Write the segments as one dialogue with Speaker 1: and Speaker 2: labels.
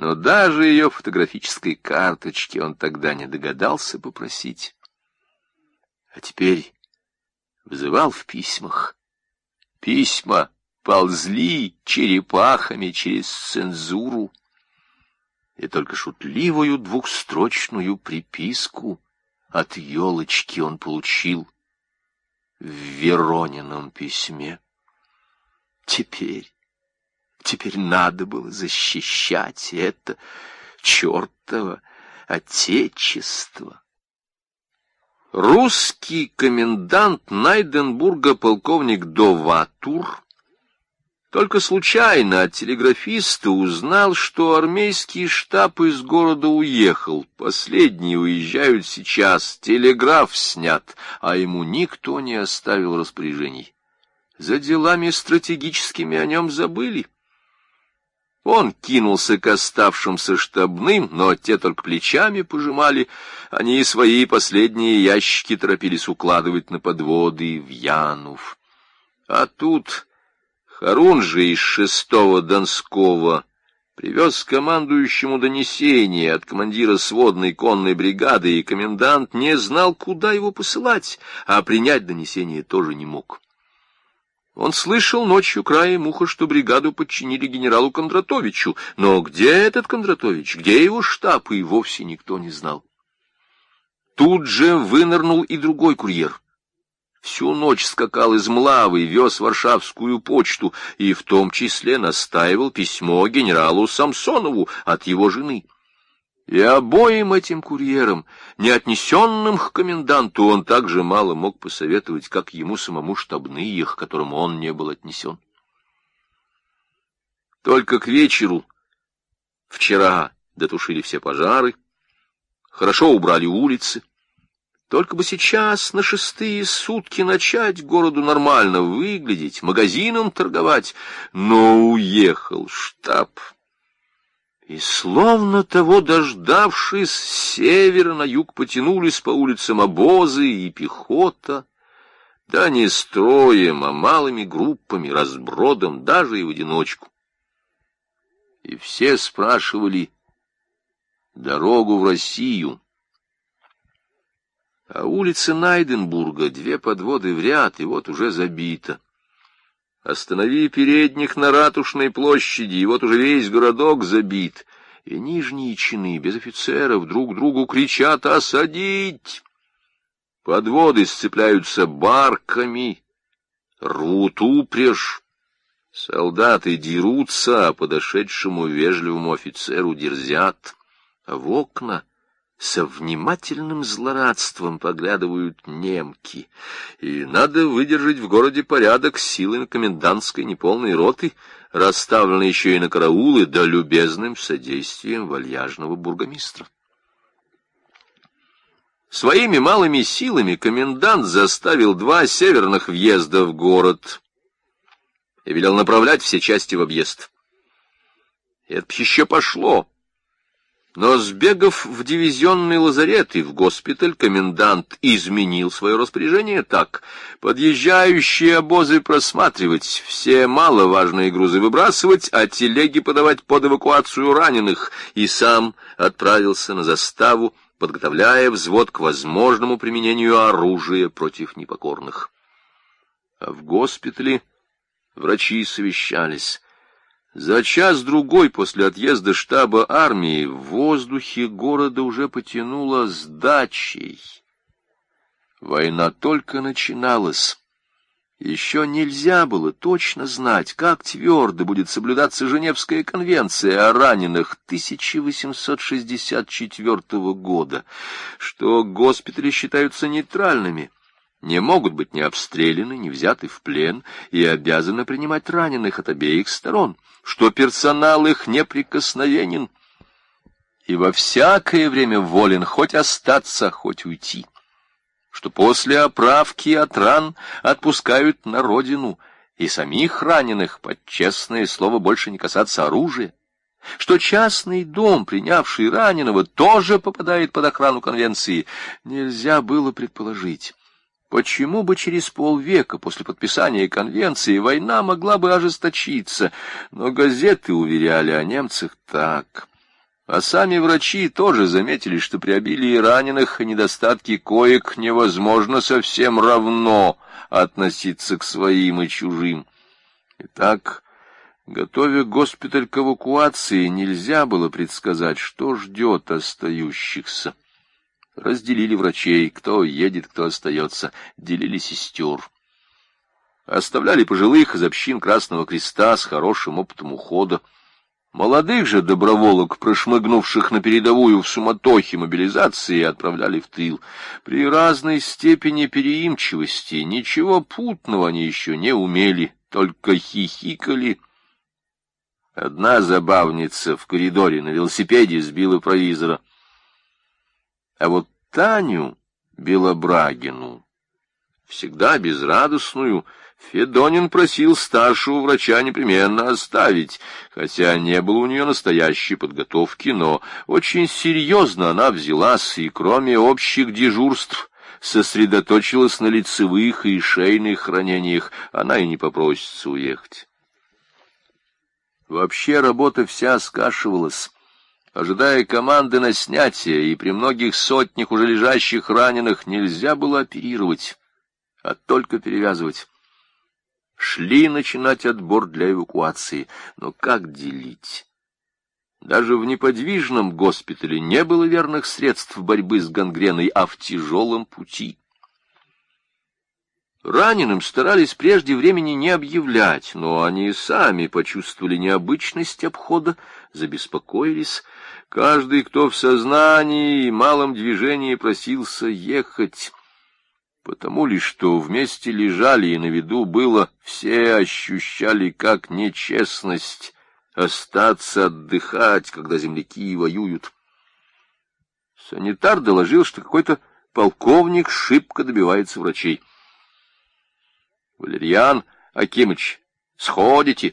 Speaker 1: но даже ее фотографической карточки он тогда не догадался попросить. А теперь вызывал в письмах. Письма ползли черепахами через цензуру, и только шутливую двухстрочную приписку от елочки он получил в Веронином письме. Теперь надо было защищать это чертово отечество. Русский комендант Найденбурга полковник Доватур только случайно от телеграфиста узнал, что армейский штаб из города уехал. Последние уезжают сейчас, телеграф снят, а ему никто не оставил распоряжений. За делами стратегическими о нем забыли. Он кинулся к оставшимся штабным, но те только плечами пожимали. Они свои последние ящики торопились укладывать на подводы в Янув. А тут Харунжий из 6-го Донского привез командующему донесение от командира сводной конной бригады, и комендант не знал, куда его посылать, а принять донесение тоже не мог. Он слышал ночью краем уха, что бригаду подчинили генералу Кондратовичу, но где этот Кондратович, где его штаб, и вовсе никто не знал. Тут же вынырнул и другой курьер. Всю ночь скакал из Млавы, вез варшавскую почту и в том числе настаивал письмо генералу Самсонову от его жены. И обоим этим курьерам, не отнесенным к коменданту, он так же мало мог посоветовать, как ему самому штабные, к которым он не был отнесен. Только к вечеру вчера дотушили все пожары, хорошо убрали улицы. Только бы сейчас, на 6-е сутки, начать городу нормально выглядеть, магазинам торговать, но уехал штаб. И, словно того дождавшись, с севера на юг потянулись по улицам обозы и пехота, да не строем, а малыми группами, разбродом, даже и в одиночку. И все спрашивали дорогу в Россию. А улица Найденбурга, 2 подводы в ряд, и вот уже забита. Останови передних на Ратушной площади, и вот уже весь городок забит. И нижние чины без офицеров друг другу кричат «Осадить!». Подводы сцепляются барками, рвут упряжь. Солдаты дерутся, а подошедшему вежливому офицеру дерзят. А в окна со внимательным злорадством поглядывают немки. И надо выдержать в городе порядок силами комендантской неполной роты, расставленной еще и на караулы, да любезным содействием вальяжного бургомистра. Своими малыми силами комендант заставил 2 северных въезда в город и велел направлять все части в объезд. Это еще пошло. Но, сбегав в дивизионный лазарет и в госпиталь, комендант изменил свое распоряжение так: подъезжающие обозы просматривать, все маловажные грузы выбрасывать, а телеги подавать под эвакуацию раненых, и сам отправился на заставу, подготовляя взвод к возможному применению оружия против непокорных. А в госпитале врачи совещались. За час-другой после отъезда штаба армии в воздухе города уже потянуло сдачей. Война только начиналась. Еще нельзя было точно знать, как твердо будет соблюдаться Женевская конвенция о раненых 1864 года, что госпитали считаются нейтральными, не могут быть ни обстреляны, ни взяты в плен и обязаны принимать раненых от обеих сторон, что персонал их неприкосновенен и во всякое время волен хоть остаться, хоть уйти, что после оправки от ран отпускают на родину и самих раненых, под честное слово, больше не касаться оружия, что частный дом, принявший раненого, тоже попадает под охрану конвенции. Нельзя было предположить, почему бы через полвека после подписания конвенции война могла бы ожесточиться, но газеты уверяли о немцах так: А сами врачи тоже заметили, что при обилии раненых и недостатке коек невозможно совсем равно относиться к своим и чужим. Итак, готовя госпиталь к эвакуации, нельзя было предсказать, что ждет остающихся. Разделили врачей, кто едет, кто остается, делили сестер. Оставляли пожилых из общин Красного Креста с хорошим опытом ухода. Молодых же доброволок, прошмыгнувших на передовую в суматохе мобилизации, отправляли в тыл. При разной степени переимчивости ничего путного они еще не умели, только хихикали. Одна забавница в коридоре на велосипеде сбила провизора. А вот Таню Белобрагину, всегда безрадостную, Федонин просил старшего врача непременно оставить, хотя не было у нее настоящей подготовки, но очень серьезно она взялась, и кроме общих дежурств сосредоточилась на лицевых и шейных ранениях, она и не попросится уехать. Вообще работа вся скашивалась. Ожидая команды на снятие, и при многих сотнях уже лежащих раненых нельзя было оперировать, а только перевязывать. Шли начинать отбор для эвакуации, но как делить? Даже в неподвижном госпитале не было верных средств борьбы с гангреной, а в тяжелом пути. Раненым старались прежде времени не объявлять, но они сами почувствовали необычность обхода, забеспокоились. Каждый, кто в сознании и малом движении, просился ехать. Потому ли, что вместе лежали и на виду было, все ощущали как нечестность остаться отдыхать, когда земляки воюют. Санитар доложил, что какой-то полковник шибко добивается врачей. — Валерьян Акимыч, сходите?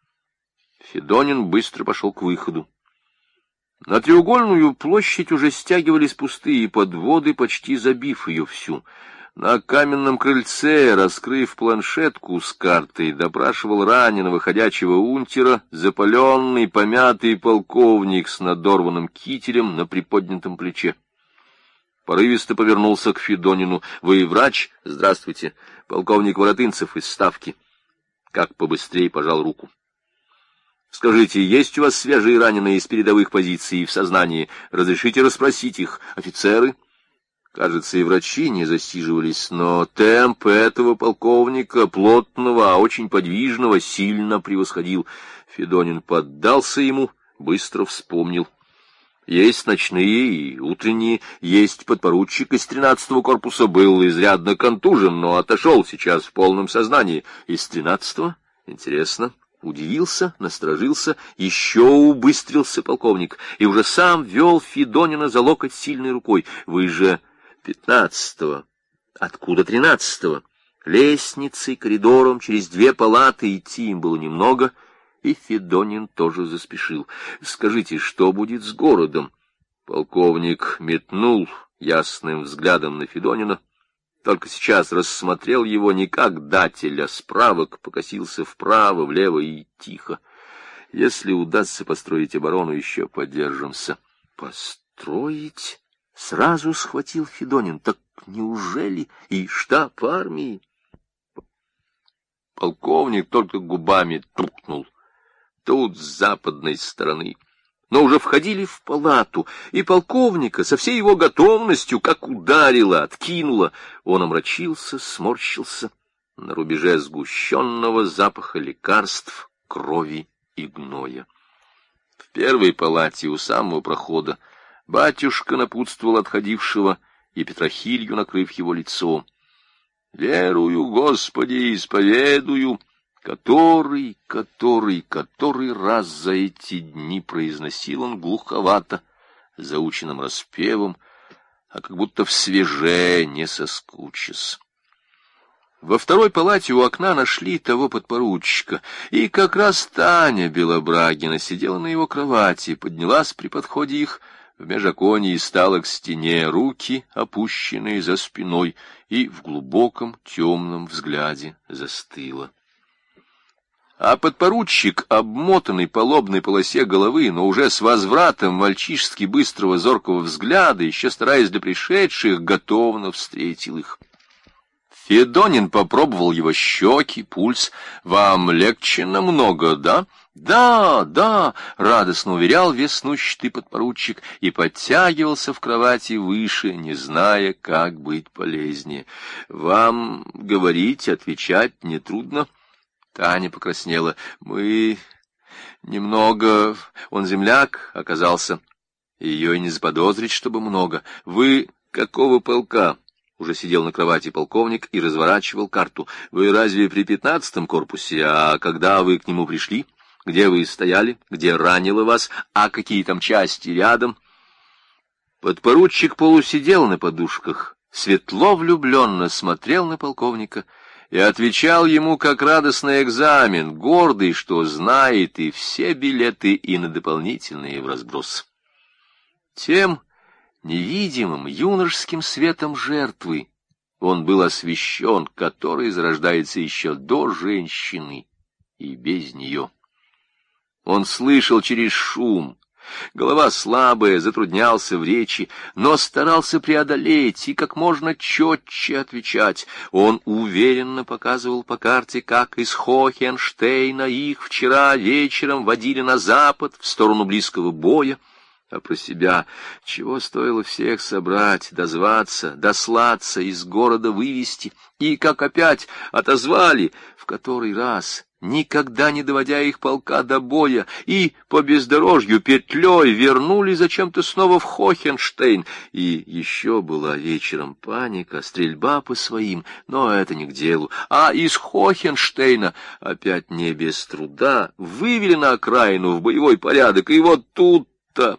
Speaker 1: Федонин быстро пошел к выходу. На треугольную площадь уже стягивались пустые подводы, почти забив ее всю. На каменном крыльце, раскрыв планшетку с картой, допрашивал раненого ходячего унтера запаленный, помятый полковник с надорванным кителем на приподнятом плече. Порывисто повернулся к Федонину. — Вы врач? — Здравствуйте. Полковник Воротынцев из Ставки. Как побыстрее пожал руку. — Скажите, есть у вас свежие раненые из передовых позиций в сознании? Разрешите расспросить их. Офицеры? Кажется, и врачи не засиживались, но темп этого полковника, плотного, а очень подвижного, сильно превосходил. Федонин поддался ему, быстро вспомнил. Есть ночные и утренние, есть подпоручик из 13-го корпуса, был изрядно контужен, но отошел сейчас в полном сознании. Из 13-го? Интересно. Удивился, насторожился, еще убыстрился полковник, и уже сам вел Федонина за локоть сильной рукой. Вы же 15-го. Откуда 13-го? Лестницей, коридором, через 2 палаты идти им было немного, и Федонин тоже заспешил. Скажите, что будет с городом? Полковник метнул ясным взглядом на Федонина, только сейчас рассмотрел его не как дателя справок, покосился вправо, влево и тихо. Если удастся построить оборону, еще подержимся. Построить? Сразу схватил Федонин. Так неужели и штаб армии? Полковник только губами тукнул. Тут с западной стороны. Но уже входили в палату, и полковника со всей его готовностью как ударило, откинуло. Он омрачился, сморщился на рубеже сгущенного запаха лекарств, крови и гноя. В первой палате у самого прохода батюшка напутствовал отходившего, и Петрохилью, накрыв его лицо. «Верую, Господи, исповедую», который раз за эти дни произносил он глуховато, заученным распевом, а как будто в свеже не соскучись. Во второй палате у окна нашли того подпоручика, и как раз Таня Белобрагина сидела на его кровати, поднялась при подходе их в межоконье и стала к стене, руки опущенные за спиной, и в глубоком темном взгляде застыла. А подпоручик, обмотанный по лобной полосе головы, но уже с возвратом мальчишески быстрого зоркого взгляда, еще стараясь для пришедших, готовно встретил их. Федонин попробовал его щеки, пульс. «Вам легче намного, да?» «Да, да», — радостно уверял веснущатый подпоручик и подтягивался в кровати выше, не зная, как быть полезнее. «Вам говорить, отвечать нетрудно?» Таня покраснела. «Мы немного... Он земляк оказался. Ее и не заподозрить, чтобы много. Вы какого полка?» Уже сидел на кровати полковник и разворачивал карту. «Вы разве при 15-м корпусе? А когда вы к нему пришли? Где вы стояли? Где ранило вас? А какие там части рядом?» Подпоручик полусидел на подушках, светло влюбленно смотрел на полковника и отвечал ему как радостный экзамен, гордый, что знает и все билеты, и на дополнительные вразброс. Тем невидимым юношеским светом жертвы он был освещен, который зарождается еще до женщины и без нее. Он слышал через шум, голова слабая, затруднялся в речи, но старался преодолеть и как можно четче отвечать. Он уверенно показывал по карте, как из Хохенштейна их вчера вечером водили на запад, в сторону близкого боя, а про себя чего стоило всех собрать, дозваться, дослаться, из города вывести, и как опять отозвали, в который раз, никогда не доводя их полка до боя, и по бездорожью петлей вернули зачем-то снова в Хохенштейн. И еще была вечером паника, стрельба по своим, но это не к делу. А из Хохенштейна опять не без труда вывели на окраину в боевой порядок, и вот тут-то...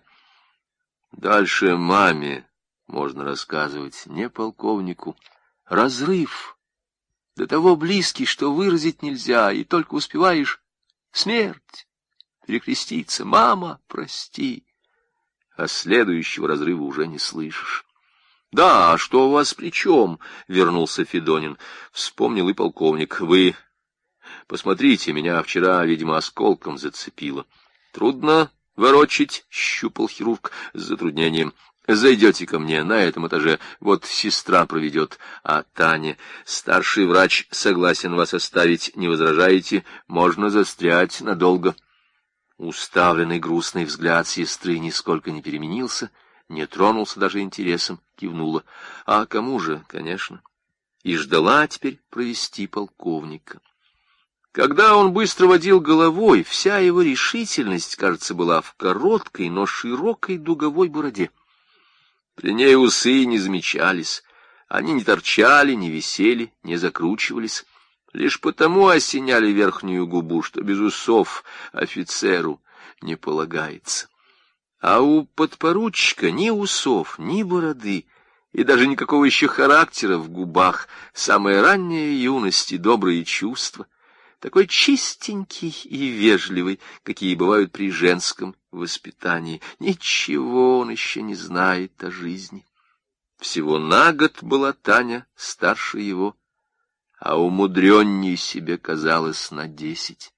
Speaker 1: Дальше маме можно рассказывать, не полковнику. Разрыв до того близкий, что выразить нельзя, и только успеваешь смерть перекреститься. «Мама, прости!» А следующего разрыва уже не слышишь. «Да, а что у вас при чем?» — вернулся Федонин. Вспомнил и полковник. «Вы посмотрите, меня вчера, видимо, осколком зацепило. Трудно ворочить», — щупал хирург с затруднением. «Зайдете ко мне на этом этаже, вот сестра проведет, а Таня, старший врач, согласен вас оставить, не возражаете, можно застрять надолго». Уставленный грустный взгляд сестры нисколько не переменился, не тронулся даже интересом, кивнула. «А кому же, конечно». И ждала теперь провести полковника. Когда он быстро водил головой, вся его решительность, кажется, была в короткой, но широкой дуговой бороде. При ней усы не замечались, они не торчали, не висели, не закручивались, лишь потому осеняли верхнюю губу, что без усов офицеру не полагается. А у подпоручика ни усов, ни бороды, и даже никакого еще характера в губах, самая ранняя юность и добрые чувства, такой чистенький и вежливый, какие бывают при женском воспитании. Ничего он еще не знает о жизни. Всего на год была Таня старше его, а умудренней себе казалось на 10.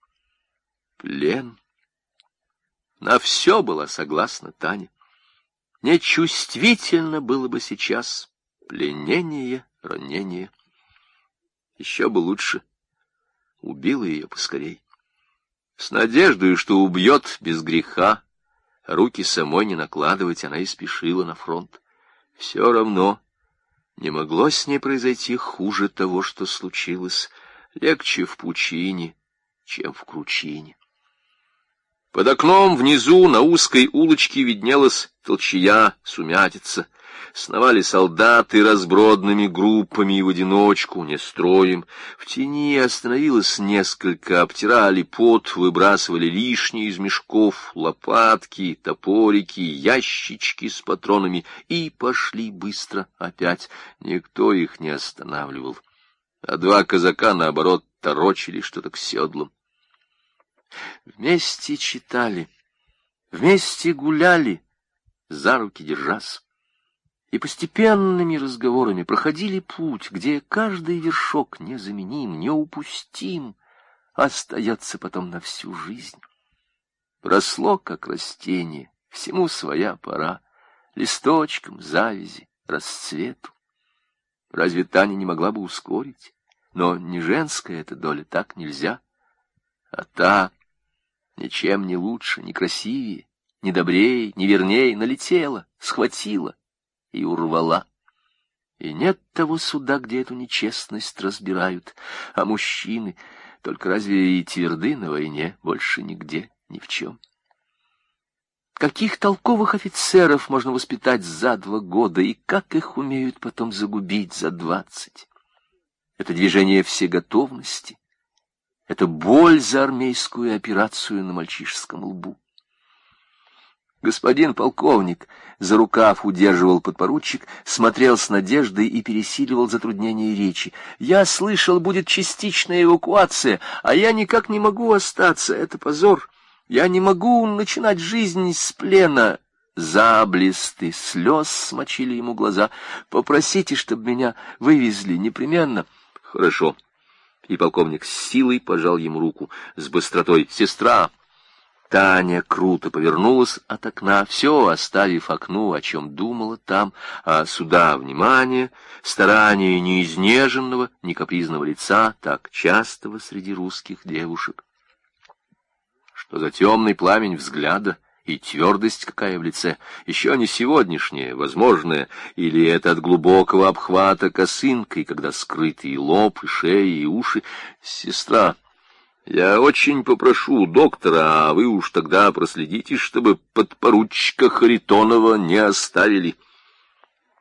Speaker 1: Плен. На все была согласна Таня. Нечувствительно было бы сейчас пленение, ранение. Еще бы лучше убила ее поскорей. С надеждой, что убьет без греха, руки самой не накладывать, она и спешила на фронт. Все равно не могло с ней произойти хуже того, что случилось. Легче в пучине, чем в кручине. Под окном внизу на узкой улочке виднелась толчья, сумятица. Сновали солдаты разбродными группами и в одиночку, не строем. В тени остановилось несколько, обтирали пот, выбрасывали лишнее из мешков, лопатки, топорики, ящички с патронами и пошли быстро опять. Никто их не останавливал. А два казака, наоборот, торочили что-то к седлам. Вместе читали, вместе гуляли, за руки держась. И постепенными разговорами проходили путь, где каждый вершок незаменим, неупустим, остается потом на всю жизнь. Росло, как растение, всему своя пора, листочкам, завязи, расцвету. Разве Таня не могла бы ускорить? Но не женская эта доля, так нельзя. А та ничем не лучше, не красивее, не добрее, не вернее налетела, схватила и урвала. И нет того суда, где эту нечестность разбирают, а мужчины только разве и тверды на войне, больше нигде, ни в чем. Каких толковых офицеров можно воспитать за 2 года, и как их умеют потом загубить за 20? Это движение всеготовности, это боль за армейскую операцию на мальчишеском лбу. Господин полковник, за рукав удерживал подпоручик, смотрел с надеждой и пересиливал затруднение речи. Я слышал, будет частичная эвакуация, а я никак не могу остаться, это позор. Я не могу начинать жизнь с плена. Заблесты слез смочили ему глаза. Попросите, чтобы меня вывезли непременно. Хорошо. И полковник с силой пожал ему руку, с быстротой. Сестра! Таня круто повернулась от окна, все оставив окну, о чем думала там, а сюда внимание, старание ни изнеженного, ни капризного лица, так частого среди русских девушек. Что за темный пламень взгляда и твердость какая в лице, еще не сегодняшняя, возможная, или это от глубокого обхвата косынкой, когда скрыты и лоб, и шея, и уши. Сестра, я очень попрошу доктора, а вы уж тогда проследите, чтобы подпоручика Харитонова не оставили.